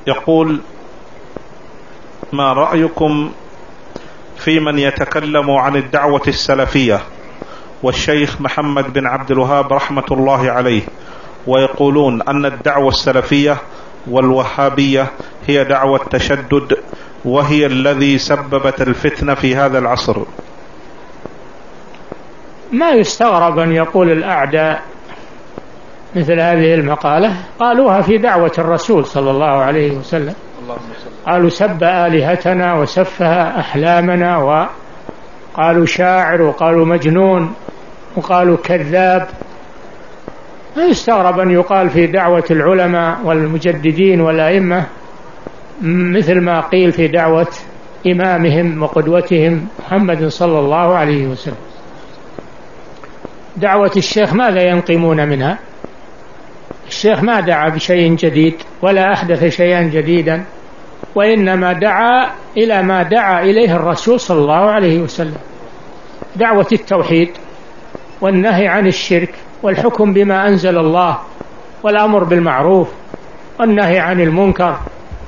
يقول: ما رأيكم في من يتكلم عن الدعوة السلفية والشيخ محمد بن عبد الوهاب رحمة الله عليه، ويقولون أن الدعوة السلفية والوهابية هي دعوة تشدد، وهي الذي سببت الفتنة في هذا العصر؟ ما يستغرب أن يقول الأعداء مثل هذه المقالة، قالوها في دعوة الرسول صلى الله عليه وسلم، قالوا سب آلهتنا وسفه أحلامنا، وقالوا شاعر، وقالوا مجنون، وقالوا كذاب. ما يستغرب أن يقال في دعوة العلماء والمجددين والأئمة مثل ما قيل في دعوة إمامهم وقدوتهم محمد صلى الله عليه وسلم. دعوة الشيخ ماذا ينقمون منها؟ الشيخ ما دعا بشيء جديد ولا أحدث شيئا جديدا، وإنما دعا إلى ما دعا إليه الرسول صلى الله عليه وسلم، دعوة التوحيد والنهي عن الشرك والحكم بما أنزل الله والأمر بالمعروف والنهي عن المنكر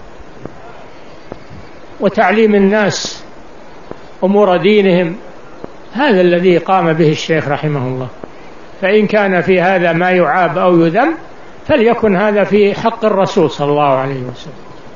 وتعليم الناس أمور دينهم. هذا الذي قام به الشيخ رحمه الله، فإن كان في هذا ما يعاب أو يذم فليكن هذا في حق الرسول صلى الله عليه وسلم.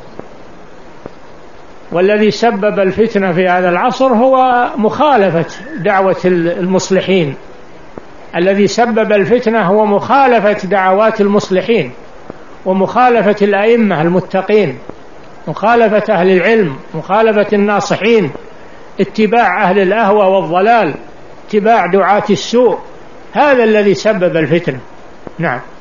والذي سبب الفتنة في هذا العصر هو مخالفة دعوة المصلحين، الذي سبب الفتنة هو مخالفة دعوات المصلحين ومخالفة الأئمة المتقين، مخالفة أهل العلم، مخالفة الناصحين، اتباع أهل الأهوى والضلال، اتباع دعاة السوء، هذا الذي سبب الفتنة. نعم.